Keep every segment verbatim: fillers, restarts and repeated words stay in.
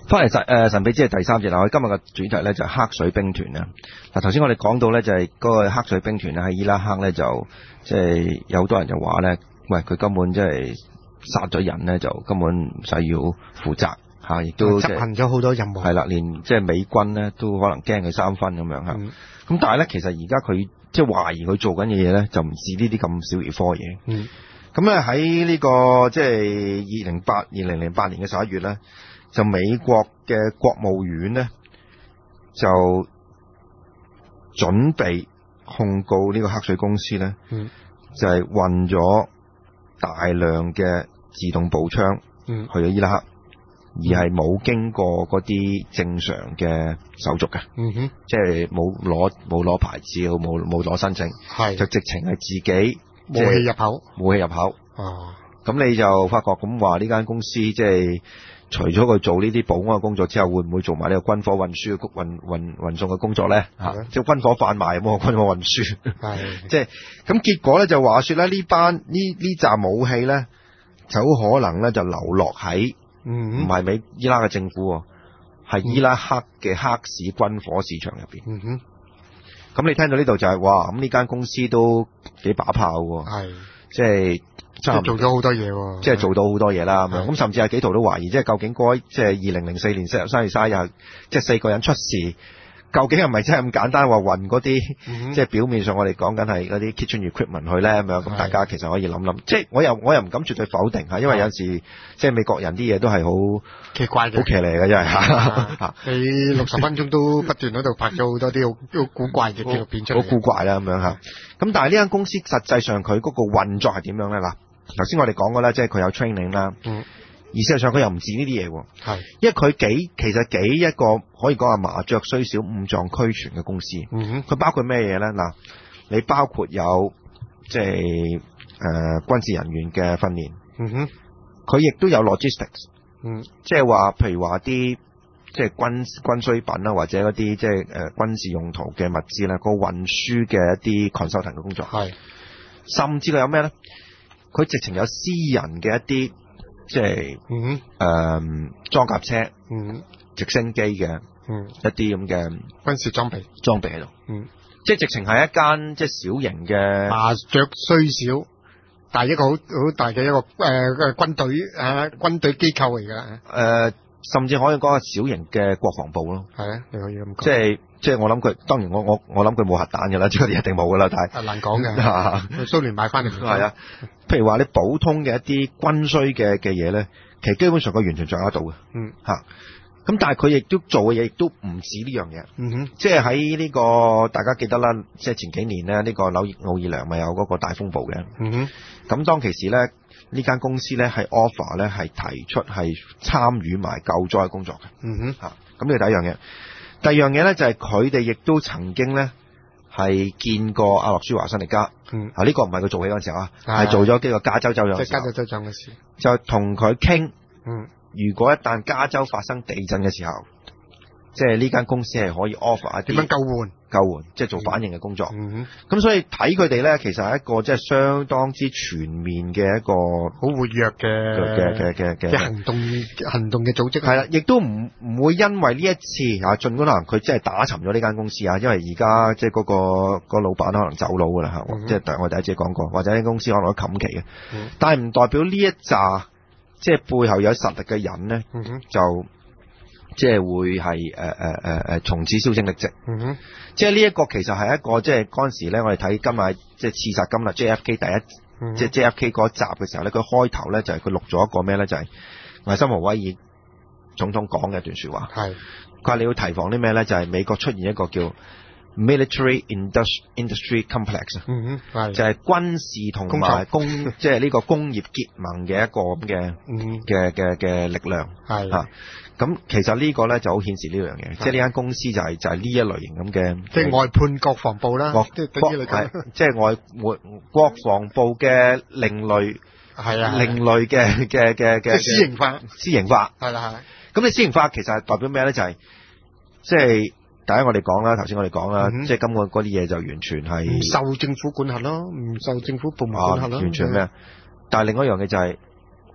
翻嚟神誒神秘之夜第三節啦，我哋今日嘅主題咧就係黑水兵團啊。嗱，頭先我哋講到咧就係嗰個黑水兵團咧喺伊拉克咧就即係有好多人就話咧，喂佢根本即係殺咗人咧就根本唔使要負責嚇，亦都執行咗好多任務。 係啦，連即係美軍咧都可能驚佢三分咁樣嚇。咁、嗯、但係咧其實而家佢即係懷疑佢做緊嘅嘢咧就唔止呢啲咁小兒科嘢。嗯。咁咧喺呢個即係二零八二零零八年嘅十一月咧。就美國嘅國務院咧，就準備控告呢個黑水公司咧，嗯、就係運咗大量嘅自動步槍去咗伊拉克，嗯、而係冇經過嗰啲正常嘅手續嘅，嗯、哼即係冇攞冇攞牌照，冇冇攞申請，係就直情係自己武器入口， 武器入口。哦，咁你就發覺咁話呢間公司即係。除咗佢做呢啲保安嘅工作之後，會唔會做埋呢個軍火運輸、運運運送嘅工作咧？嚇，即係軍火販賣，冇軍火運輸。係，即係咁結果咧，就話説咧，呢班呢呢紮武器咧，就好可能咧就流落喺唔係美伊拉克嘅政府喎，係伊拉克嘅黑市軍火市場入邊。嗯哼，咁你聽到呢度就係、是、哇，咁呢間公司都幾把炮喎。係，即係。 即係做咗好多嘢喎， 即係做到好多嘢啦咁樣，咁甚至係幾圖都懷疑，即係究竟嗰即係二零零四年三月三十日，即係四個人出事，究竟係咪真係咁簡單話運嗰啲，嗯、即係表面上我哋講緊係嗰啲 kitchen equipment 去咧咁樣，咁大家其實可以諗諗，即係我又我又唔敢絕對否定嚇，因為有時即係美國人啲嘢都係好奇怪嘅， 好騎呢嘅真係嚇。 你六十分鐘都不斷喺度拍咗好多啲好古怪嘅紀錄片出嚟， 好古怪啦咁樣嚇。咁但係呢間公司實際上佢嗰個運作係點樣咧嗱？頭先我哋講過啦，即係佢有 training 啦，嗯，而事實上佢又唔止呢啲嘢喎，係，因為佢幾其實幾一個可以講係麻雀雖小五臟俱全嘅公司，嗯哼，佢包括咩嘢咧？嗱，你包括有即係誒、呃、軍事人員嘅訓練，嗯哼，佢亦都有 logistics，嗯，即係話譬如話啲即係軍軍需品啦，或者嗰啲即係誒軍事用途嘅物資咧，個運輸嘅一啲 consulting 嘅工作，係，甚至佢有咩咧？佢直情有私人嘅一啲即係誒裝甲車、嗯、直升機嘅、嗯、一啲咁嘅軍事裝備裝備喺度，嗯，即係直情係一間即係小型嘅麻雀雖小，但係一個好好大嘅一個誒、呃、軍隊啊軍隊機構嚟㗎，誒、 呃、甚至可以講係小型嘅國防部咯， 係啊，你可以咁講， 即係。即係我諗佢，當然我我我諗佢冇核彈㗎啦，即係嗰啲一定冇㗎啦，但係難講嘅。蘇聯買翻嚟係啊，譬如話你普通嘅一啲軍需嘅嘅嘢咧，其實基本上佢完全掌握到嘅。嗯嚇，咁但係佢亦都做嘅嘢亦都唔止呢樣嘢。嗯哼，即係喺呢個大家記得啦，即係前幾年咧，呢、呢個紐奧爾良咪有嗰個大風暴嘅。嗯哼，咁當其時咧，呢間公司咧係 offer 咧係提出係參與埋救災工作嘅。嗯哼嚇，咁呢個第一樣嘢。第二樣嘢咧就係佢哋亦都曾經咧係見過阿諾舒華辛力加，嗯，啊呢、這個唔係佢做起嗰陣時候啊，係做咗幾個加州州長， 即係加州州長嘅事， 就同佢傾，嗯，如果一旦加州發生地震嘅時候，即係呢間公司係可以 offer 一啲點樣救援，救援即係做反應嘅工作，嗯，咁所以睇佢哋咧，其實係一個即係相當之全面嘅一個好活躍嘅嘅嘅嘅嘅行動行動嘅組織， 係啦，亦都唔唔會因為呢一次啊，盡管可能佢真係打沉咗呢間公司啊，因為而家即係嗰個個老闆可能走佬噶啦嚇，嗯、即係我第一節講過，或者間公司可能都冚期嘅，嗯、但係唔代表呢一紮即係背後有實力嘅人咧，嗯、哼就。即係會係誒誒誒誒從此銷聲匿跡，嗯哼，即係呢一個其實係一個即係嗰陣時咧，我哋睇今日即係刺殺今日 J F K 第一，嗯、即係 J F K 嗰一集嘅時候咧，佢開頭咧就係佢錄咗一個咩咧，就係艾森豪威爾總統講嘅一段説話，係佢話你要提防啲咩咧，就係、是、美國出現一個叫 military industry complex，嗯哼，就係軍事同埋工即係呢個工業結盟嘅一個咁嘅嘅嘅嘅力量，係嚇。咁其實呢個咧就好顯示呢樣嘢，即係呢間公司就係、是、就係、是、呢一類型咁嘅， 即係外判國防部啦， 國即係外外國防部嘅另類，係啊，另類嘅嘅嘅嘅， 即係私營化， 私營化係啦係。咁你私營化其實係代表咩咧？就係即係第一我哋講啦，頭先我哋講啦，嗯、即係今個嗰啲嘢就完全係唔受政府管轄咯，唔受政府部門管轄咯， 完全咩？但係另外一樣嘢就係、是。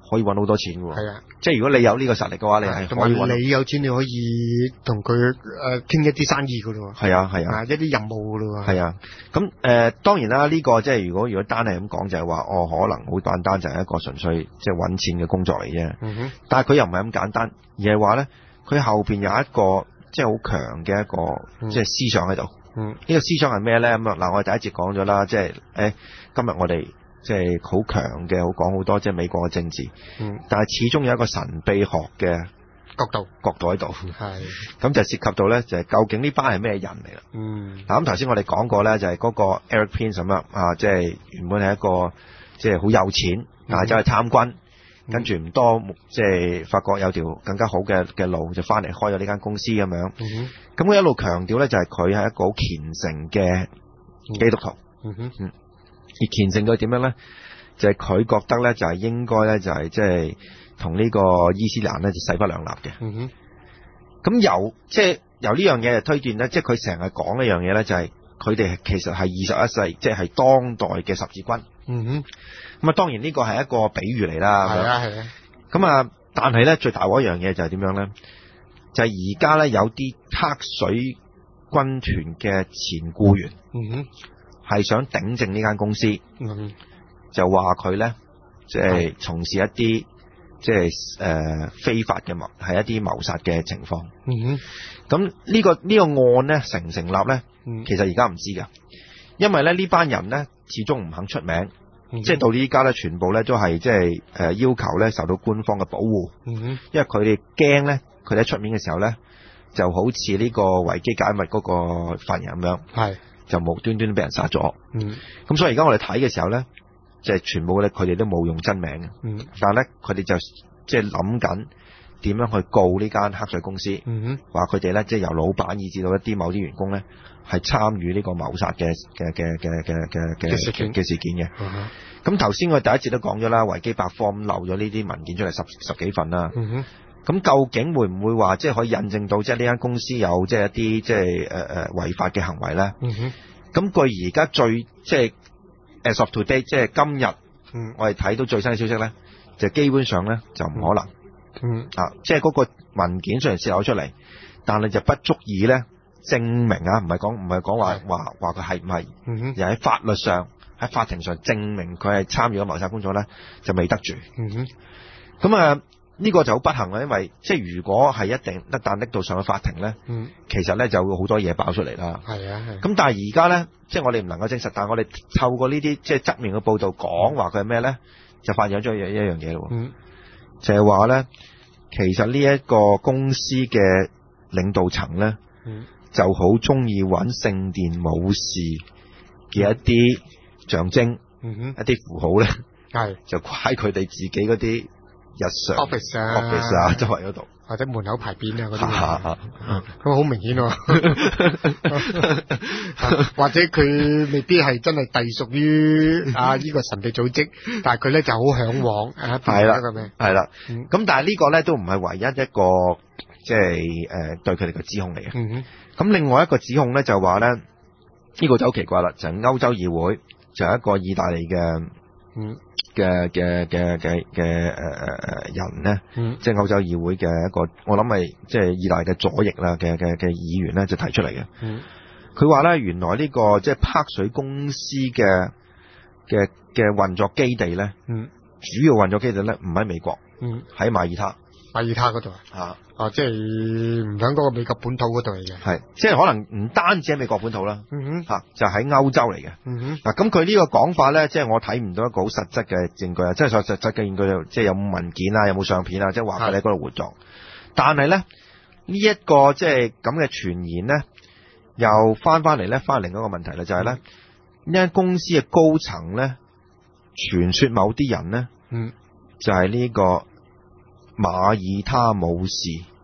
可以揾好多錢嘅喎。 係啊， 即係如果你有呢個實力嘅話，你係同埋可以揾。 你有錢，你可以同佢誒傾一啲生意㗎咯喎。 係啊係啊， 啊一啲任務㗎咯喎。 係啊，咁誒、呃、當然啦，呢、這個即係如果如果單係咁講就係話，哦可能好簡單就係一個純粹即係揾錢嘅工作嚟啫。 嗯哼， 但係佢又唔係咁簡單，而係話咧，佢後邊有一個即係好強嘅一個、嗯、即係思想喺度。 嗯， 呢、這個思想係咩咧？咁啊嗱，我哋第一節講咗啦，即係誒、欸、今日我哋即係好強嘅，好講好多即係美國嘅政治。 嗯， 但係始終有一個神秘學嘅角度角度喺度。 係， 咁就涉及到咧，就係、是、究竟呢班係咩人嚟啦？ 嗯， 嗱咁頭先我哋講過咧，就係、是、嗰個 Eric Prince 咁樣啊，即、就、係、是、原本係一個即係好有錢，但係走去參軍。跟住唔多，即係發覺有條更加好嘅嘅路，就翻嚟開咗呢間公司咁樣。咁、嗯、佢一路強調咧，就係佢係一個好虔誠嘅基督徒。嗯哼，嗯，而虔誠到點樣咧？就係、是、佢覺得咧，就係應該咧，就係即係同呢個伊斯蘭咧就勢不兩立嘅。嗯哼，咁由即係由呢樣嘢嚟推斷咧，即係佢成日講一樣嘢咧，就係佢哋其實係二十一世，即係係當代嘅十字軍。嗯哼。咁啊，當然呢個係一個比喻嚟啦。係啊，係啊。咁啊，但係咧最大嗰一樣嘢就係點樣咧？就係而家咧有啲黑水軍團嘅前僱員，嗯哼，係想頂正呢間公司，嗯哼，就話佢咧即係從事一啲即係誒非法嘅謀，係一啲謀殺嘅情況。嗯哼。咁呢個呢個案咧成唔成立咧？嗯，其實而家唔知㗎，因為咧呢班人咧始終唔肯出名。嗯、即係到呢家咧，全部咧都係即係誒要求咧受到官方嘅保護。嗯哼，因為佢哋驚咧，佢哋喺出面嘅時候咧，就好似呢個維基解密嗰個犯人咁樣，係就無端端俾人殺咗。嗯，咁所以而家我哋睇嘅時候咧，即係全部咧佢哋都冇用真名嘅。嗯，但係咧佢哋就即係諗緊點樣去告呢間黑水公司。嗯哼，話佢哋咧即係由老闆以至到一啲某啲員工咧。係參與呢個謀殺嘅嘅嘅嘅嘅嘅嘅事件嘅事件嘅。咁頭先我哋第一節都講咗啦，維基百科咁漏咗呢啲文件出嚟十十幾份啦。咁、嗯、究竟會唔會話即係可以印證到即係呢間公司有即係一啲即係誒誒違法嘅行為咧？咁據而家最即係 as of today，即係今日、嗯、我哋睇到最新嘅消息咧，就基本上咧就唔可能。嗯、啊，即係嗰個文件雖然泄露出嚟，但係就不足以咧。證明啊，唔係講唔係講話話話佢係唔係，而喺法律上喺法庭上證明佢係參與咗謀殺工作咧，就未得住。嗯哼，咁啊呢個就好不幸啊，因為即係如果係一定一旦拎到上去法庭咧，嗯，其實咧就會好多嘢爆出嚟啦。係啊係。咁但係而家咧，即係我哋唔能夠證實，但係我哋透過呢啲即係側面嘅報導講話佢係咩咧，就發現咗一樣嘢咯。嗯，就係話咧，其實呢一個公司嘅領導層咧，嗯。就好中意揾聖殿武士嘅一啲象徵，嗯哼，一啲符號咧，係就掛喺佢哋自己嗰啲日常 office 啊 office 啊周圍嗰度， 或者門口牌匾啊嗰啲，咁好明顯喎。或者佢未必係真係隸屬於啊呢個神秘組織，但係佢咧就好向往啊，係啦， 係啦，咁但係呢個咧都唔係唯一一個即係誒對佢哋嘅指控嚟嘅。嗯哼。咁另外一個指控咧就話咧，呢、這個就好奇怪啦，就係、是、歐洲議會就係、是、一個意大利嘅嘅嘅嘅嘅嘅誒誒人咧，嗯、即係歐洲議會嘅一個，我諗係即係意大利嘅左翼啦嘅嘅嘅議員咧就提出嚟嘅。佢話咧原來呢、這個即係黑水公司嘅嘅嘅運作基地咧，嗯、主要運作基地咧唔喺美國，喺、嗯、馬耳他。 馬耳他嗰度啊，啊，即係唔響嗰個美國本土嗰度嚟嘅， 係，即係可能唔單止喺美國本土啦，嗯哼，吓、啊、就喺歐洲嚟嘅，嗯哼，嗱、啊，咁佢呢個講法咧，即係我睇唔到一個好實質嘅證據啊，即係實實質嘅證據，即係有冇文件啊，有冇相片啊，即係話佢喺嗰度活動，但係咧呢一、這個即係咁嘅傳言咧，又翻翻嚟咧，翻另一個問題啦，就係、是、咧呢間公司嘅高層咧，傳說某啲人咧，嗯，就係、是、呢、這個。馬爾他武士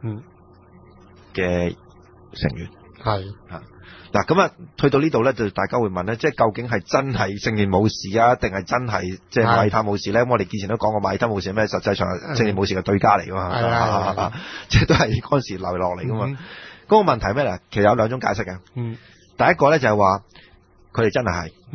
嘅成員係啊，嗱咁啊，去到呢度咧，就大家會問咧，即係究竟係真係聖殿武士啊，定係真係即係馬爾他武士咧？我哋之前都講過馬爾他武士係咩？實際上聖殿武士嘅對家嚟噶嘛，係啊，即係都係嗰陣時流落嚟噶嘛。嗰、嗯、個問題咩咧？其實有兩種解釋嘅。嗯，第一個咧就係話佢哋真係係，嗯，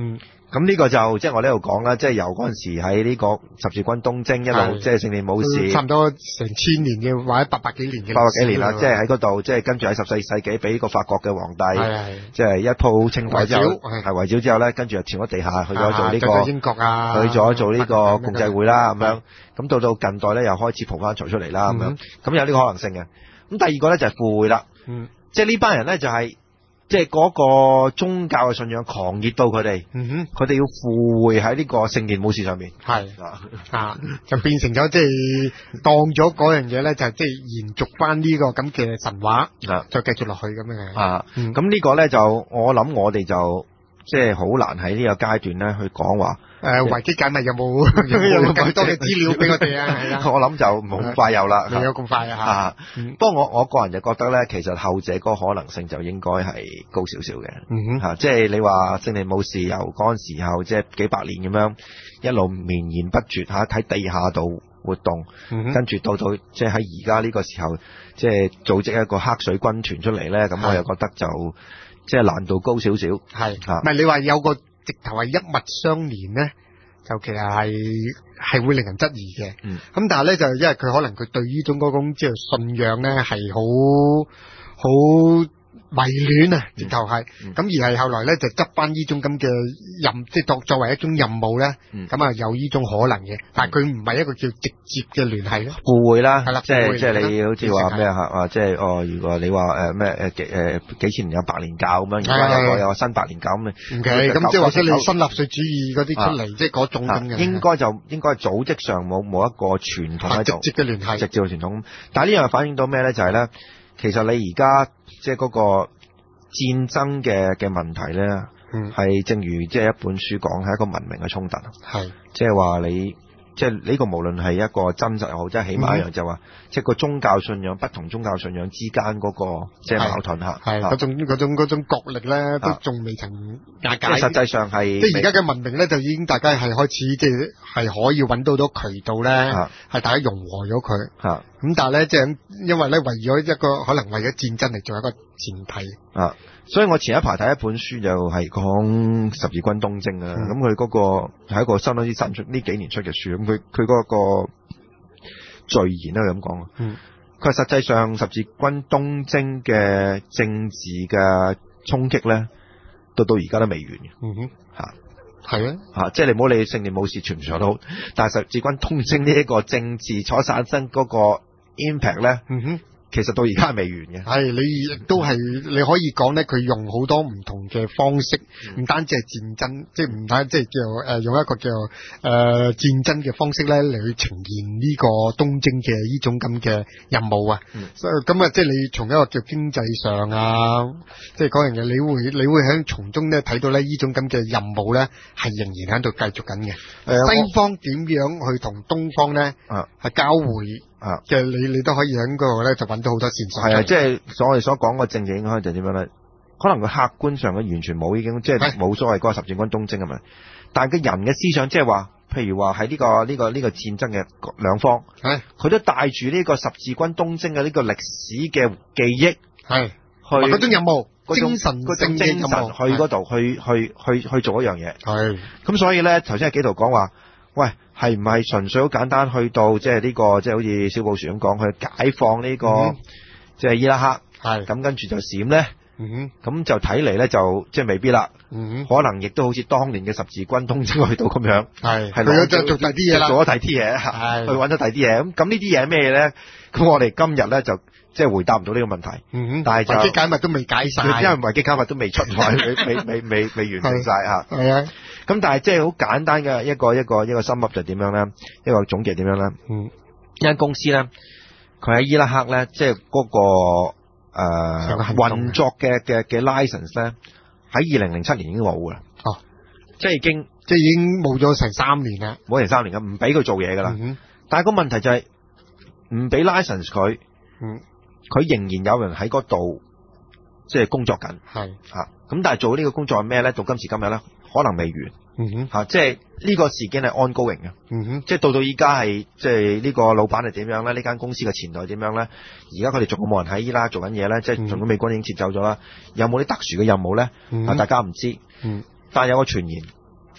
咁呢個就即係我呢度講啦，即係由嗰陣時喺呢個十字軍東征一路即係聖地武士， 差唔多成千年嘅或者八百幾年嘅， 八百幾年啦，即係喺嗰度，即係跟住喺十四世紀俾個法國嘅皇帝，即係一鋪清袋之後，係圍剿之後咧，跟住就潛咗地下去咗做呢個英國啊， 去咗做呢個共濟會啦，咁樣，咁到到近代咧又開始蒲翻財出嚟啦，咁樣，咁有呢個可能性嘅。咁第二個咧就係附會啦，即係呢班人咧就係。即係嗰個宗教嘅信仰狂熱到佢哋，嗯哼，佢哋要附會喺呢個聖殿武士上面， 係啊，就變成咗即係當咗嗰樣嘢咧，就係即係延續翻呢個咁嘅神話，啊，再繼續落去咁樣嘅，啊，咁、嗯、呢個咧就我諗我哋就即係好難喺呢個階段咧去講話。誒，維基解密有冇有冇更多嘅資料俾我哋啊？係啦，我諗就冇咁快有啦，未有咁快啊吓。啊嗯、不過我我個人就覺得咧，其實後者嗰個可能性就應該係高少少嘅。嗯哼，吓、啊、即係你話聖地武士由嗰陣時候即係幾百年咁樣一路綿延不絕吓喺地下度活動，嗯、跟住到到即係喺而家呢個時候即係組織一個黑水軍團出嚟咧，咁我又覺得就即係難度高少少。係吓，唔係你話有個。直頭係一脈相連咧，就其實係係會令人質疑嘅。嗯，咁但係咧就因為佢可能佢對呢種嗰種即係信仰咧係好好迷戀啊，直頭係。咁、嗯、而係後來咧就執翻呢種咁嘅任，即係作作為一種任務咧。咁、嗯、啊有呢種可能嘅，但係佢唔係一個叫直接嘅聯繫咯。互會啦，係啦，即係即係你好似話咩嚇啊？即係哦，如果你話誒咩誒幾誒幾千年有百年教咁樣，而家有個有個新百年教咁嘅。OK，咁即係或者你新納粹主義嗰啲出嚟，即係嗰種咁嘅。應該就應該係組織上冇冇一個傳統喺度，直接嘅聯繫，直接嘅傳統。但係呢樣反映到咩咧？就係咧，其實你而家即係嗰個戰爭嘅嘅問題咧，係、嗯、正如即係一本書講，係一個文明嘅衝突。係，即係話你，即係呢個無論係一個真實又好，即係起碼一樣就話、是，即係個宗教信仰不同宗教信仰之間嗰、那個即係矛盾嚇。係嗰種嗰種嗰種角力咧，都仲未曾瓦解。即係實際上係，即係而家嘅文明咧，就已經大家係開始即係係可以揾到到渠道咧，係大家融和咗佢。嚇咁但係咧，即係因為咧，為咗一個可能為咗戰爭嚟做一個前提。啊，所以我前一排睇一本書就係講十字軍東征啊，咁佢嗰個係一個相當之新出呢幾年出嘅書，咁佢佢嗰個序言咧咁講，嗯，佢話實際上十字軍東征嘅政治嘅衝擊咧，到到而家都未完嘅，嗯哼，吓係啊，吓即係你唔好理聖殿武士傳唔傳都好，但係十字軍東征呢一個政治所產生嗰個 impact 咧，嗯哼。其實到而家係未完嘅，係你亦都係你可以講咧，佢用好多唔同嘅方式，唔、嗯、單止係戰爭，即係唔單即係叫誒、呃、用一個叫誒、呃、戰爭嘅方式咧嚟去呈現呢個東征嘅呢種咁嘅任務啊。嗯、所以咁啊，即係你從一個叫經濟上啊，即係嗰樣嘢，你會你會喺從中咧睇到咧呢種咁嘅任務咧係仍然喺度繼續緊嘅。誒、呃，西方點樣去同東方咧係、啊、交匯？啊，即係你你都可以喺嗰度咧，就揾到好多線索。係啊，即係所我哋所講個政治影響就點樣咧？可能佢客觀上佢完全冇，已經即係冇所謂嗰個十字軍東征係咪？但係個人嘅思想，即係話，譬如話喺呢個呢、呢個呢、呢個戰爭嘅兩方，係佢都帶住呢個十字軍東征嘅呢個歷史嘅記憶，係去嗰種任務、精神、嗰種精神去嗰度去去去去做一樣嘢。係咁，所以咧頭先係幾度講話。喂，係唔係純粹好簡單去到即係呢個即係好似小布殊咁講，去解放呢、呢個、嗯、即係伊拉克，係咁跟住就閃咧，嗯咁就睇嚟咧就即係未必啦，嗯可能亦都好似當年嘅十字軍東征去到咁樣，係係攞咗做第啲嘢啦，做咗第啲嘢，係去揾咗第啲嘢，咁咁呢啲嘢係咩嘢咧？咁我哋今日咧就即係回答唔到呢個問題，嗯但係就維基解密都未解晒，因為維基解密都未出台，未未未未未完成晒嚇，係啊。咁但係即係好簡單嘅一個一個一個深入就點樣咧？一個總結點樣咧？嗯，一間公司咧，佢喺伊拉克咧，即係嗰個誒運作嘅嘅嘅 license 咧，喺二零零七年已經冇噶啦。哦，即係已經即係已經冇咗成三年啦，冇成三年噶，唔俾佢做嘢噶啦。嗯，但係個問題就係唔俾 license 佢，嗯，佢仍然有人喺嗰度即係工作緊。係吓，咁但係做呢個工作係咩咧？到今時今日咧？可能未完，嗯哼，吓、啊，即係呢個事件係 ongoing 嘅，嗯哼，即係到到依家係，即係呢個老闆係點樣咧？呢間公司嘅前台點樣咧？而家佢哋仲有冇人喺伊拉克做緊嘢咧？即係從美軍已經撤走咗啦，有冇啲特殊嘅任務咧？嗯、啊，大家唔知，嗯，但係有個傳言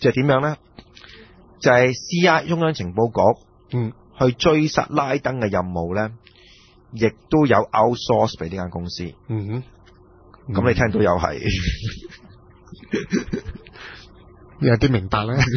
就係點樣咧？就係 C I A 中央情報局， 嗯， 去追殺拉登嘅任務咧，亦都有 outsource 俾呢間公司。 嗯哼， 咁、嗯、你聽到又係有啲明白啦。呢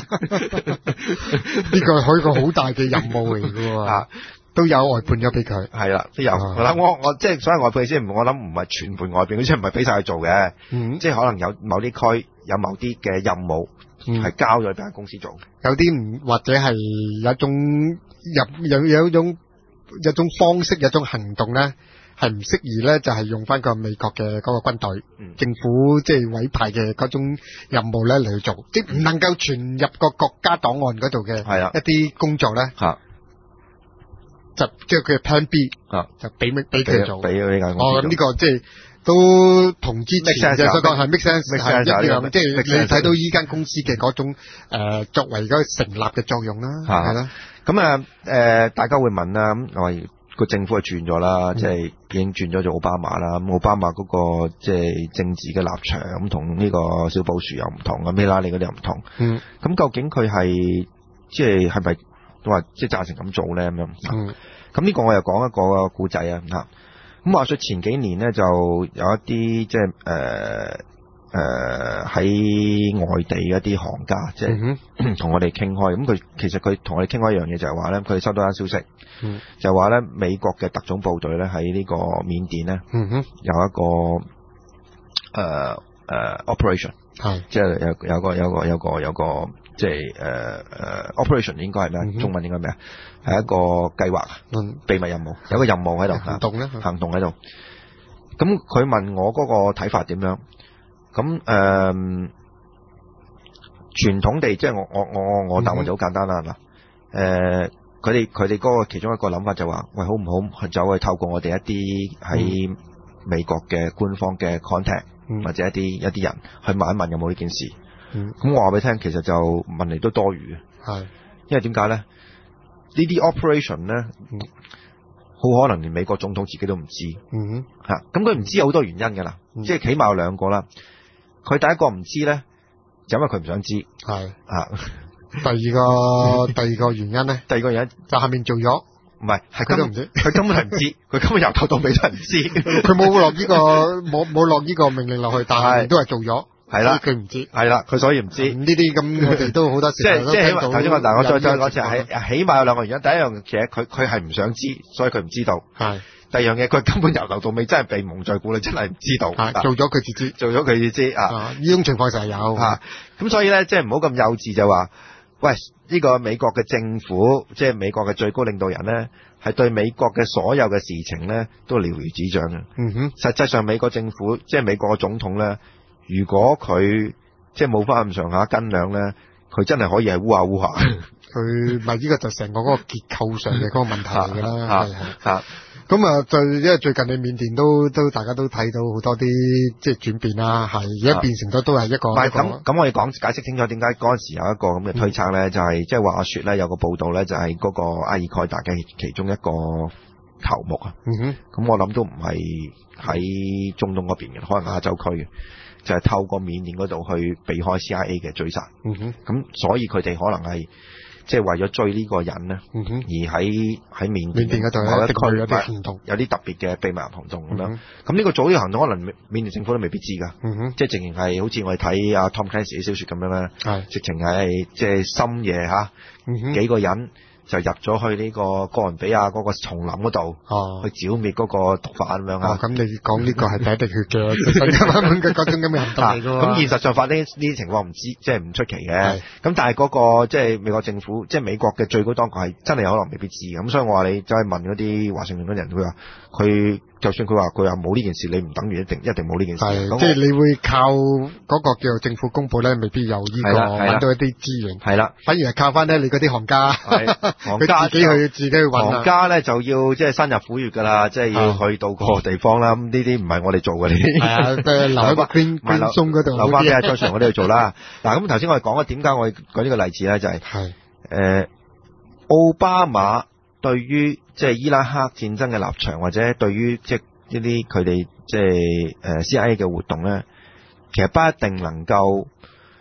個係一個好大嘅任務嚟嘅喎。啊，都有外判咗俾佢。係啦，都有。嗱、啊，我我即係所謂外判先，我諗唔係全盤外判，即係唔係俾晒佢做嘅。嗯，即係可能有某啲區有某啲嘅任務係交咗俾間公司做。有啲唔或者係有一種入有有一種有一種方式有一種行動咧，係唔適宜咧，就係用翻個美國嘅嗰個軍隊、嗯、政府即係委派嘅嗰種任務咧嚟去做，即係唔能夠傳入個國家檔案嗰度嘅一啲工作咧，就即係佢嘅 Plan B，就俾俾佢做。俾呢間公司。哦，咁呢個即係都同之前就所講係 make sense 係一樣，即係你睇到依間公司嘅嗰種誒、呃、作為嗰個成立嘅作用啦，係啦。咁啊誒，大家會問啦，咁我個政府係轉咗啦，即、嗯、係、就是、已經轉咗做奧巴馬啦。咁奧巴馬嗰個即係政治嘅立場咁，同呢個小布殊又唔同，咁希拉里嗰啲又唔同。嗯。咁究竟佢係即係係咪都話即係贊成咁做咧？咁樣。嗯。咁呢個我又講一個故仔啊嚇。咁話說前幾年咧，就有一啲即係誒誒喺外地嘅一啲行家，即係同我哋傾開。咁佢其實佢同我哋傾開一樣嘢，就係話咧，佢哋收到一間消息，嗯、就係話咧美國嘅特種部隊咧喺呢個緬甸咧、嗯、有一個誒誒、呃呃、operation，即係有有個有個有個有個即係誒誒 operation 應該係咩、嗯？中文應該咩啊？係一個計劃、嗯，秘密任務，有個任務喺度行動咧，行動喺度。咁佢問我嗰個睇法點樣？咁誒，傳、呃、統地即係我我我我答案就好簡單啦嗱。誒、嗯，佢哋佢哋嗰個其中一個諗法就話，喂，好唔好走去透過我哋一啲喺美國嘅官方嘅 contact、嗯、或者一啲一啲人去問一問有冇呢件事？咁、嗯、我話俾你聽，其實就問嚟都多餘嘅，係，因為點解咧？呢啲 operation 咧，好、嗯、可能連美國總統自己都唔知。嗯，吓，咁佢唔知有好多原因㗎啦、嗯，即係起碼有兩個啦。佢第一個唔知咧，就因為佢唔想知。係啊，第二個第二個原因咧，第二個原因就下面做咗，唔係，係佢都唔知，佢根本係唔知，佢根本由頭到尾都係唔知。佢冇落呢個冇冇落呢個命令落去，但係都係做咗。係啦，佢唔知，係啦，佢所以唔知呢啲咁，我哋都好多時即係即係起碼頭先我嗱，我再再講一次，係起碼有兩個原因。第一樣嘢，佢佢係唔想知，所以佢唔知道。係。第二樣嘢，佢根本由頭到尾真係被蒙在鼓裏，真係唔知道。係做咗佢至知，做咗佢至知啊！呢種情況就係有嚇。咁所以咧，即係唔好咁幼稚就話，喂，呢個美國嘅政府，即係美國嘅最高領導人咧，係對美國嘅所有嘅事情咧，都了如指掌嘅。嗯哼。實際上美國政府，即係美國嘅總統咧。如果佢即係冇翻咁上下斤兩咧，佢真係可以係烏下烏下。佢咪呢個就成個嗰個結構上嘅嗰個問題嚟㗎啦。係係。咁啊，最因為最近你緬甸都都大家都睇到好多啲即係轉變啦，係而家變成咗都係一個。唔係咁咁，我哋講解釋清楚點解嗰陣時有一個咁嘅推測咧、嗯，就係即係話説咧有個報道咧，就係嗰個阿爾蓋達嘅其中一個頭目啊。嗯哼。咁我諗都唔係喺中東嗰邊嘅，可能亞洲區嘅。就係、是、透過緬甸嗰度去避開 C I A 嘅追殺，嗯哼，咁所以佢哋可能係即係為咗追呢個人咧、嗯，而喺喺緬甸嗰度有一區有啲行動，有啲特別嘅秘密行動咁樣。咁、嗯、呢個做呢個行動，可能緬甸政府都未必知㗎、嗯哼，即係直情係好似我哋睇阿 Tom Clancy 啲小説咁樣咧，係直情係即係深夜嚇、嗯，幾個人。就入咗去呢個哥倫比亞嗰個叢林嗰度、哦，去剿滅嗰個毒販咁樣啊！咁、哦、你講呢個係第一滴血嘅，新加坡嘅嗰種咁嘅行動嚟㗎。咁現實上發生呢啲情況唔知，即係唔出奇嘅。咁但係嗰、嗰個即係美國政府，即係美國嘅最高當局係真係有可能未必知。咁所以我話你走去問嗰啲華盛頓嗰啲人，佢話佢。就算佢話佢話冇呢件事，你唔等於一定一定冇呢件事。係，即係你會靠嗰個叫做政府公佈咧，未必有呢、這個揾到一啲資源。係啦，反而係靠翻咧你嗰啲行家，行家自己去自己去揾。行家咧就要即係深入虎穴㗎啦，即係要去到個地方啦。咁呢啲唔係我哋做嘅呢啲。係啊，即係留喺個 Green Green Zone 嗰度，留翻俾阿張 Sir 我哋去做啦。嗱，咁頭先我哋講咗點解我舉呢個例子咧，就係、是、誒、呃、奧巴馬。對於即係伊拉克戰爭嘅立場，或者對於即係一啲佢哋即係誒 C I A 嘅活動咧，其實不一定能夠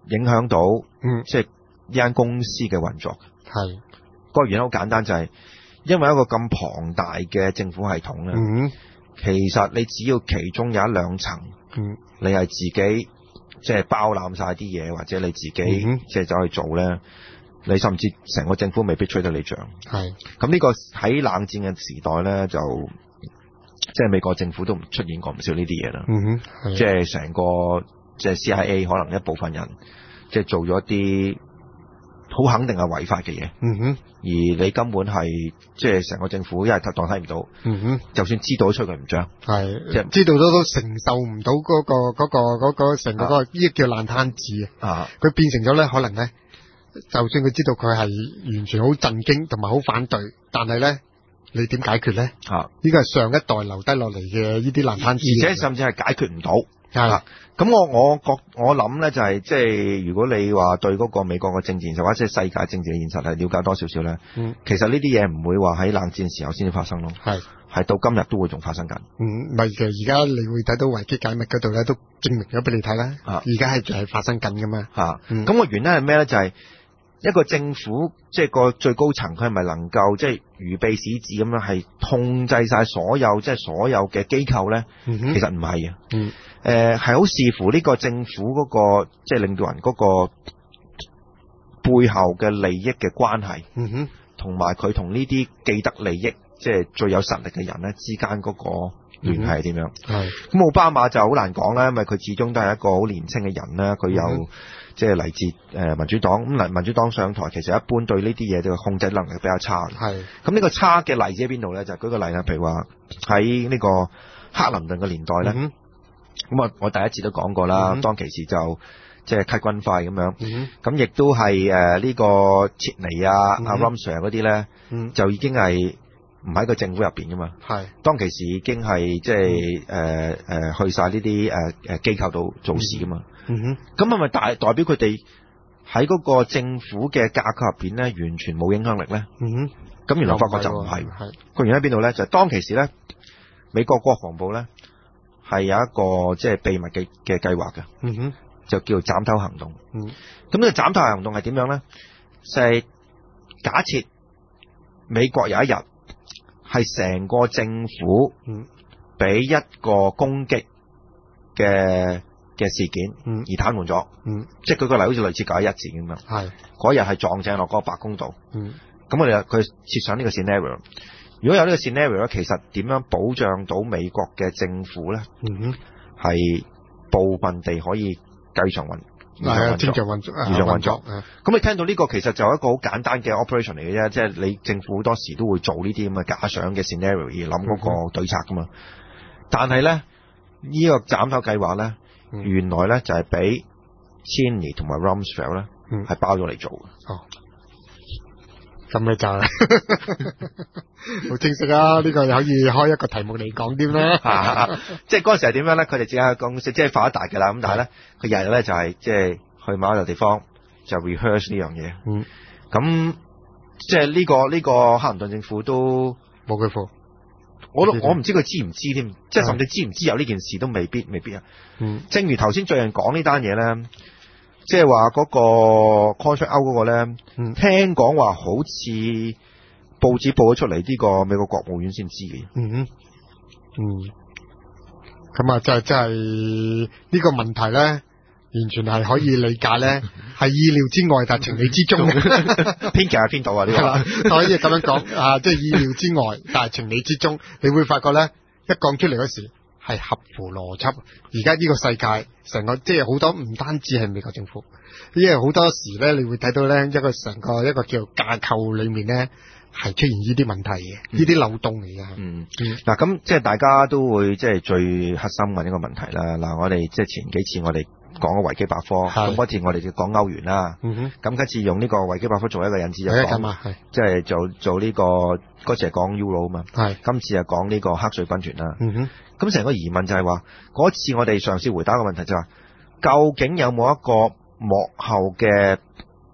影響到嗯即係呢間公司嘅運作。 係個原因好簡單，就係因為一個咁龐大嘅政府系統咧， 嗯其實你只要其中有一兩層， 嗯你係自己即係包攬晒啲嘢，或者你自己嗯即係走去做咧，你甚至成個政府未必吹得你漲。 係咁呢個喺冷戰嘅時代咧，就即係美國政府都出現過唔少呢啲嘢啦。 嗯哼係即係成個即係 C I A 可能一部分人即係做咗一啲好肯定係違法嘅嘢。 嗯哼而你根本係即係成個政府一係當睇唔到， 嗯哼就算知道都吹佢唔漲。 係即係知道咗都承受唔到嗰個嗰個嗰個成個嗰個呢個叫爛攤子啊！ 啊， 佢變成咗咧，可能咧，就算佢知道佢係完全好震驚同埋好反對，但係咧，你點解決咧？ 啊， 呢個係上一代留低落嚟嘅呢啲爛攤子， 而且甚至係解決唔到。 係咁我我覺我諗咧就係即係如果你話對嗰個美國嘅政治現實或者世界政治嘅現實係了解多少少咧， 嗯， 其實呢啲嘢唔會話喺冷戰時候先至發生咯， 係係到今日都會仲發生緊。 嗯，咪其實而家你會睇到維基解密嗰度咧，都證明咗俾你睇啦。 啊而家係仲係發生緊噶嘛？ 嚇， 嗯咁個原因係咩咧？就係一個政府即係個最高層，佢係咪能夠即係如臂使指咁樣係控制晒所有即係所有嘅機構咧？ 嗯哼其實唔係嘅。 嗯誒係好視乎呢個政府嗰、個即係領導人嗰個背後嘅利益嘅關係， 嗯哼同埋佢同呢啲既得利益即係最有實力嘅人咧之間嗰個聯繫係點樣？ 係咁奧巴馬就好難講啦，因為佢始終都係一個好年輕嘅人啦，佢又、 嗯即係嚟自誒民主黨，咁嚟民主黨上台其實一般對呢啲嘢嘅控制能力比較差嘅。 係咁呢個差嘅例子喺邊度咧？就係、舉個例啦，譬如話喺呢個克林頓嘅年代咧。 嗯咁啊，我第一次都講過啦， 嗯、 當其時就即係 cut 軍費咁樣， 嗯咁亦都係誒呢個切尼啊、阿、 嗯、 Rumsfeld 嗰啲咧， 嗯就已經係唔喺個政府入邊噶嘛。 係當其時已經係即係誒誒去晒呢啲誒誒機構度做事噶嘛。 嗯哼咁係咪代代表佢哋喺嗰個政府嘅架構入邊咧，完全冇影響力咧？ 嗯哼， 咁原來發覺就唔係。 係個原因喺邊度咧？就係、當其時咧，美國國防部咧。係有一個即係秘密嘅嘅計劃嘅， 嗯哼， 就叫做斬頭行動。 嗯， 咁呢個斬頭行動係點樣咧？就係、是、假設美國有一日係成個政府， 嗯， 俾一個攻擊嘅嘅事件， 嗯， 而癱瘓咗， 嗯， 即係舉個例，好似類似九一一事咁樣， 係嗰日係撞正落嗰個白宮度， 嗯， 咁我哋佢設想呢個 scenario。如果有呢個 scenario 咧，其實點樣保障到美國嘅政府咧？ 嗯哼， 係部分地可以繼續運， 係正常運作， 正常運作。 咁、 嗯、你聽到呢個其實就係一個好簡單嘅 operation 嚟嘅啫，即係你政府好多時都會做呢啲咁嘅假想嘅 scenario 而諗嗰個對策噶嘛。嗯、但係咧，呢、這個斬頭計劃咧， 嗯、 原來咧就係俾 Cheney 同埋 Rumsfeld 咧係包咗嚟做嘅。 哦。咁咪就係好清晰啊！呢、這個可以開一個題目嚟講添啦。 即係嗰陣時係點樣咧？佢哋自己喺公司即係發一大嘅啦。咁但係咧，佢日日咧就係即係去某一個地方就 rehearse 呢樣嘢。 嗯。咁即係呢個呢、這個克林頓政府都冇佢貨。 我都我唔知佢知唔知添，即係甚至知唔知有呢件事都未必未必啊。 嗯。正如頭先最近講呢單嘢咧。即係話嗰個 contract out 嗰個咧， 嗯、 聽講話好似報紙報咗出嚟，呢個美國國務院先知嘅。 嗯嗯，嗯，咁啊，就係即係呢個問題咧，完全係可以理解咧，係意料之外，但係情理之中。 編劇係編導啊，呢、這個可以咁樣講啊，即係意料之外，但係情理之中。你會發覺咧，一講出嚟嗰時。係合乎邏輯。而家呢個世界成個即係好多唔單止係美國政府，因為好多時咧，你會睇到咧一個成個一個叫架構裏面咧係出現呢啲問題嘅，呢啲、嗯、漏洞嚟嘅。 嗯，嗱咁、嗯、即係大家都會即係最核心嘅呢個問題啦。嗱，我哋即係前幾次我哋講個維基百科，咁嗰次我哋就講歐元啦。嗯哼，咁今次用呢個維基百科做一個引子就講，即係做做呢、這個嗰次係講 Euro 啊嘛。係，今次係講呢個黑水軍團啦。嗯哼。咁成個疑問就係話，嗰次我哋嘗試回答個問題就係話，究竟有冇一個幕後嘅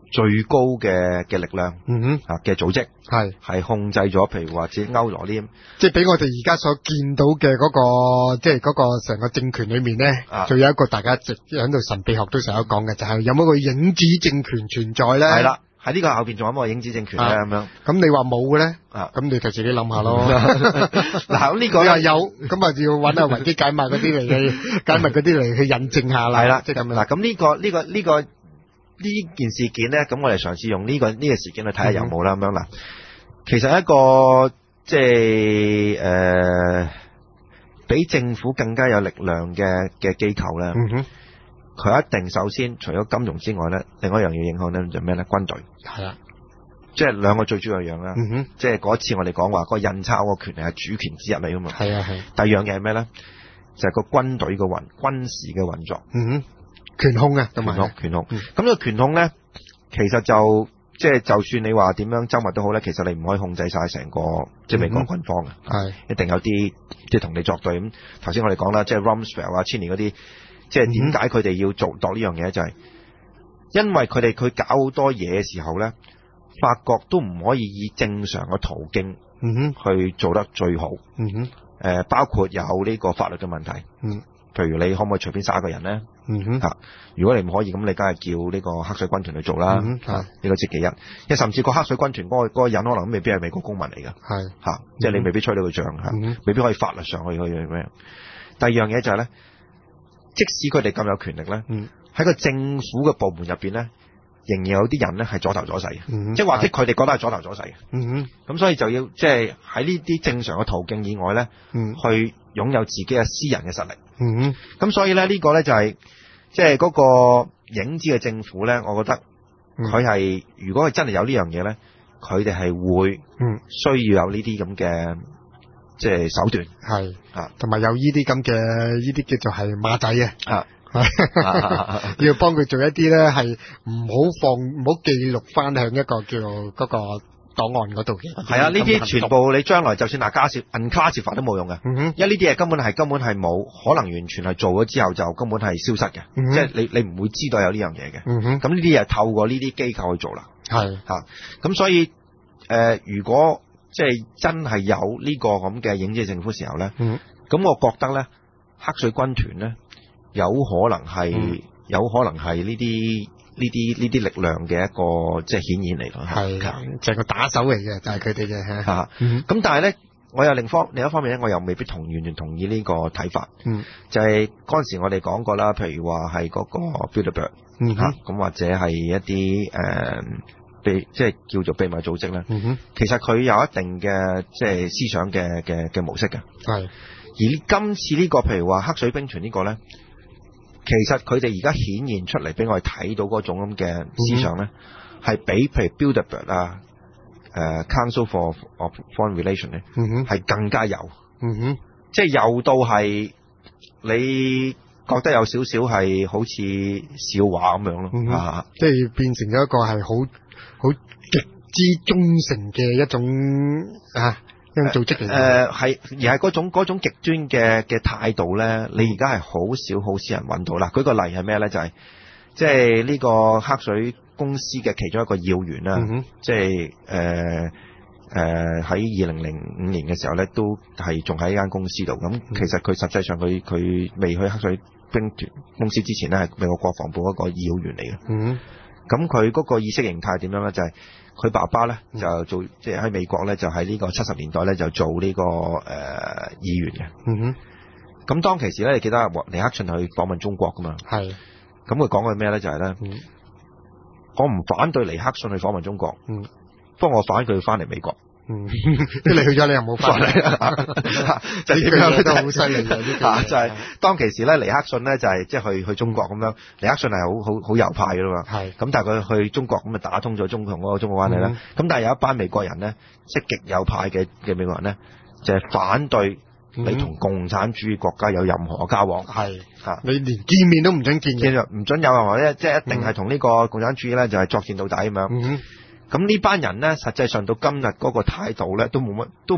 最高嘅嘅力量， 嗯哼， 啊嘅組織， 係係控制咗，譬如話指歐羅呢啲， 即係俾我哋而家所見到嘅嗰、個，即係嗰個成個政權裏面咧， 啊仲有一個大家直喺度神秘學都成日講嘅，就係、是、有冇一個影子政權存在咧？ 係啦，喺呢個後邊仲有冇影子政權咧？咁、啊、樣， 咁你話冇嘅咧？ 啊， 咁你就自己諗下咯。 嗱，咁呢個你話有，咁啊要揾阿維基解密嗰啲嚟去解密嗰啲嚟去印證下啦。 係啦， 即係咁樣。 嗱，咁呢個呢個呢個呢件事件咧，咁我哋嘗試用呢個呢個事件去睇下有冇啦。咁樣嗱，其實一個即係誒，比政府更加有力量嘅嘅機構咧， 嗯哼， 佢一定首先除咗金融之外咧，另外一樣要影響咧就咩咧？軍隊係啦， 即係兩個最主要樣啦。 嗯哼， 即係嗰次我哋講話嗰個印鈔個權力係主權之一嚟噶嘛。 係啊係。 第二樣嘢係咩咧？就係個軍隊嘅運軍事嘅運作。 嗯哼。權控啊， 權控權控，咁、 嗯、 呢個權控咧，其實就即係就算你話點樣周密都好咧，其實你唔可以控制晒成個、嗯、即係美國軍方嘅，係一定有啲即係同你作對。咁頭先我哋講啦，即係 Rumsfeld 啊、Cheney 嗰啲，即係點解佢哋要做度呢樣嘢？就係因為佢哋佢搞好多嘢嘅時候咧，法國都唔可以以正常嘅途徑嗯去做得最好。 嗯哼， 呃、包括有呢個法律嘅問題。嗯。譬如你可唔可以隨便殺一個人咧？嗯哼，嚇！如果你唔可以，咁你梗係叫呢個黑水軍團去做啦。嗯，呢個節其一。因為甚至個黑水軍團嗰、嗰個嗰個人可能未必係美國公民嚟㗎。係嚇，即係你未必吹到佢脹嚇，嗯、未必可以法律上去去去咩？第二樣嘢就係、是、咧，即使佢哋咁有權力咧，喺、嗯、個政府嘅部門入邊咧，仍然有啲人咧係阻頭阻勢嘅。嗯、即係或者佢哋覺得係阻頭阻勢嘅。嗯哼，咁所以就要即係喺呢啲正常嘅途徑以外咧，嗯、去擁有自己嘅私人嘅實力。嗯，咁所以咧呢、呢個咧就係即係嗰個影子嘅政府咧，我覺得佢係、嗯、如果佢真係有呢樣嘢咧，佢哋係會嗯需要有呢啲咁嘅即係手段，係啊，同埋有呢啲咁嘅呢啲叫做係馬仔啊，啊要幫佢做一啲咧係唔好放唔好記錄翻向一個叫嗰、嗰個。檔案嗰度嘅係啊，呢啲全部你將來就算嗱加設 unclassified 都冇用嘅，嗯、因為呢啲嘢根本係根本係冇可能完全係做咗之後就根本係消失嘅，嗯、即係你你唔會知道有呢樣嘢嘅。咁呢啲嘢透過呢啲機構去做啦，係嚇。咁、啊、所以誒、呃，如果即係真係有呢個咁嘅影子政府時候咧，咁、嗯、我覺得咧黑水軍團咧有可能係、嗯、有可能係呢啲。呢啲呢啲力量嘅一個即係顯現嚟咯，係就係、是、個打手嚟嘅，就係佢哋嘅嚇。咁、嗯、但係咧，我有另方另一方面咧，我又未必同完全同意呢個睇法。嗯，就係嗰陣時我哋講過啦，譬如話係嗰個 Bilderberg 嗯咁、嗯、或者係一啲誒秘即係叫做秘密組織咧。嗯哼，其實佢有一定嘅即係思想嘅嘅嘅模式嘅。係，而今次呢、這個譬如話黑水兵團呢個咧。其實佢哋而家顯現出嚟俾我哋睇到嗰種咁嘅思想咧，係、嗯、比譬如 Bilderberg 啊、呃、Council for Foreign Relations 咧，係、嗯、更加有，嗯哼，即係有到係你覺得有少少係好似笑話咁樣咯、嗯，啊，即係變成咗一個係好好極之忠誠嘅一種啊。組織嚟嘅，誒、呃、係而係嗰種嗰種極端嘅嘅態度咧，你而家係好少好少人揾到啦。舉個例係咩咧？就係即係呢個黑水公司嘅其中一個要員啦，嗯、即係誒誒喺二零零五年嘅時候咧，都係仲喺呢間公司度。咁、嗯、其實佢實際上佢佢未去黑水兵團公司之前咧，係美國國防部一個要員嚟嘅。嗯，咁佢嗰個意識形態點樣咧？就係、是。佢爸爸咧就做，即係喺美國咧就喺呢個七十年代咧就做呢、這個誒、呃、議員嘅。嗯哼。咁當其時咧，你記得尼克遜去訪問中國噶嘛？係。咁佢講嘅咩咧？就係、是、咧、嗯，我唔反對尼克遜去訪問中國。嗯。不過我反對佢翻嚟美國。嗯。即係你去咗，你又冇翻嚟。就呢句都好犀利嘅。就係當其時咧，尼克遜咧就係即係去去中國咁樣。尼克遜係好好好右派噶嘛。係。咁但係佢去中國咁啊，打通咗中同嗰個中國關係啦。咁、嗯、但係有一班美國人咧，即係極右派嘅嘅美國人咧，就係、是、反對你同共產主義國家有任何交往。係、嗯。嚇！你連見面都唔準見嘅。唔準有任何咧，即係一定係同呢個共產主義咧，就係作戰到底咁樣。嗯。咁呢班人咧，實際上到今日嗰個態度咧，都冇乜，都唔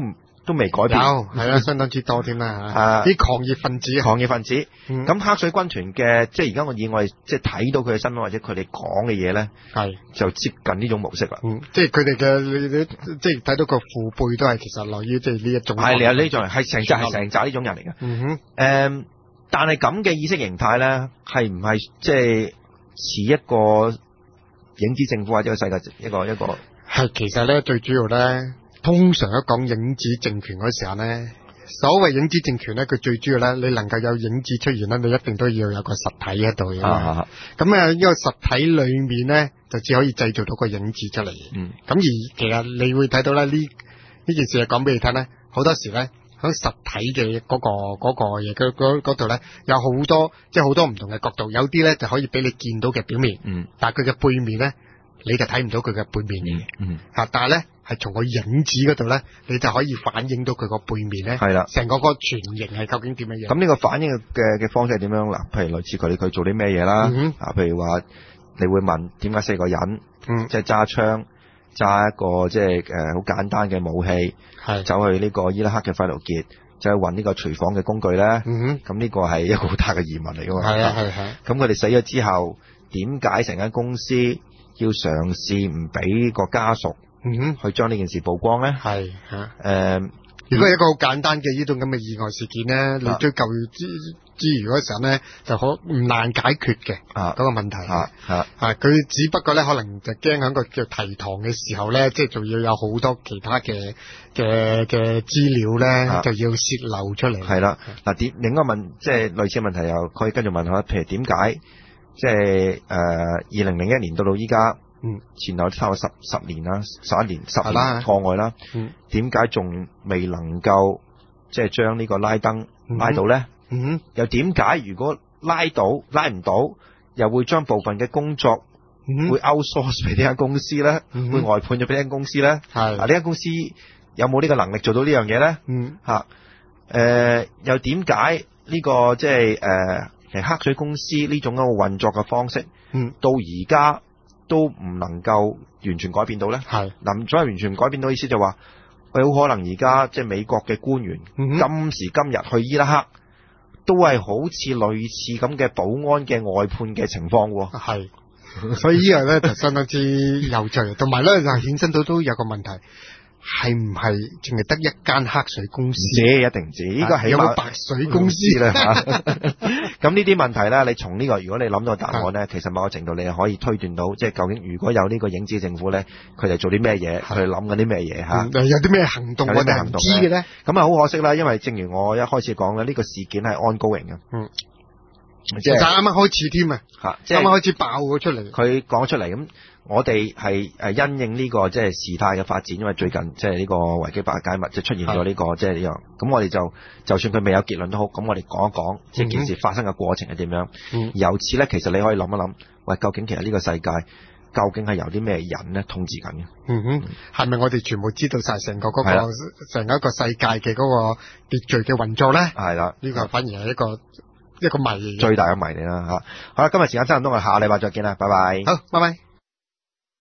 都未改變。 有係啊，相當之多添啦啊！ 啲狂熱分子， 狂熱分子。咁、 嗯、 黑水軍團嘅，即係而家我以我哋即係睇到佢嘅新聞或者佢哋講嘅嘢咧，係就接近呢種模式啦。 嗯，即係佢哋嘅你你即係睇到個父輩都係其實來於即係呢一種係啊呢種係成紮係成紮呢種人嚟嘅。 嗯哼，誒、 嗯，但係咁嘅意識形態咧，係唔係即係似一個影子政府或者個世界一個一個？ 係其實咧最主要咧。通常一講影子政權嗰時候咧，所謂影子政權咧，佢最主要咧，你能夠有影子出現咧，你一定都要有個實體喺度嘅。咁啊，呢個實體裏面咧，就只可以製造到個影子出嚟。嗯。咁而其實你會睇到咧，呢呢件事係講俾你聽咧，好多時咧喺實體嘅嗰、嗰個嗰、嗰個嘢嗰度咧，有好多即係好多唔同嘅角度，有啲咧就可以俾你見到嘅表面。嗯。但係佢嘅背面咧，你就睇唔到佢嘅背面嘅。嗯。嚇！但係咧。係從個影子嗰度咧，你就可以反映到佢個背面咧。係啦，成個個全形係究竟點樣樣？咁呢個反映嘅嘅方式係點樣？嗱，譬如類似佢哋佢做啲咩嘢啦？嗯、啊，譬如話你會問點解四個人，嗯、即係揸槍揸一個即係誒好簡單嘅武器，係走去呢個伊拉克嘅費盧傑，就去運呢個廚房嘅工具咧。咁、嗯、呢個係一個好大嘅疑問嚟㗎嘛。係啊係係。咁佢哋死咗之後，點解成間公司要嘗試唔俾個家屬？嗯哼，去將呢件事曝光咧，係吓，誒、呃，如果係一個好簡單嘅呢種咁嘅意外事件咧、啊，你追究之之餘嗰時候咧，就好唔難解決嘅，啊，嗰、那個問題，啊，啊，啊，佢只不過咧可能就驚喺個叫提堂嘅時候咧，即係仲要有好多其他嘅嘅嘅資料咧、啊，就要泄漏出嚟。係啦，嗱，點另一個問，即係類似嘅問題又可以跟住問下，譬如點解，即係誒，二零零一年到到依家。嗯，前後差唔多十十年啦，十一年十年錯外啦。嗯，點解仲未能夠即係將呢個拉登拉到咧？嗯，又點解如果拉到拉唔到，又會將部分嘅工作會 outsource 俾呢間公司咧、嗯？會外判咗俾呢間公司咧？係啊，呢間公司有冇呢個能力做到呢樣嘢咧？嗯，吓、啊，誒、呃，又點解呢個即係誒，其實黑水公司呢種咁嘅運作嘅方式，嗯，到而家都唔能夠完全改變到咧，係嗱，所謂完全改變到意思就話，喂，好可能而家即係美國嘅官員、嗯，今時今日去伊拉克，都係好似類似咁嘅保安嘅外判嘅情況喎，係，所以呢樣咧就相當之有趣，同埋咧就衍生到都有個問題。係唔係淨係得一間黑水公司？這一定唔止，呢、這個係有個白水公司啦。咁呢啲問題咧，你從呢、這個，如果你諗到答案咧，其實某個程度你可以推斷到，即係究竟如果有呢個影子政府咧，佢哋做啲咩嘢，佢哋諗緊啲咩嘢吓？有啲咩行動我哋唔知嘅咧？咁啊，好可惜啦，因為正如我一開始講咧，呢、這個事件係 ongoing 嘅。嗯。即係啱啱開始添啊！吓，即係啱啱開始爆咗出嚟。佢講出嚟咁，我哋係誒因應呢個即係事態嘅發展，因為最近即係呢個維基百科解密即係出現咗呢個即係呢樣。咁我哋就就算佢未有結論都好，咁我哋講一講即係件事發生嘅過程係點樣。嗯。由此咧，其實你可以諗一諗，喂，究竟其實呢個世界究竟係由啲咩人咧統治緊嘅？嗯哼，係咪我哋全部知道晒成個嗰個成一個世界嘅嗰個秩序嘅運作咧？係啦，呢個反而係一個。一個謎，最大嘅謎嚟啦吓，好啦，今日時間差唔多，我哋下個禮拜再見啦，拜拜。好，拜拜。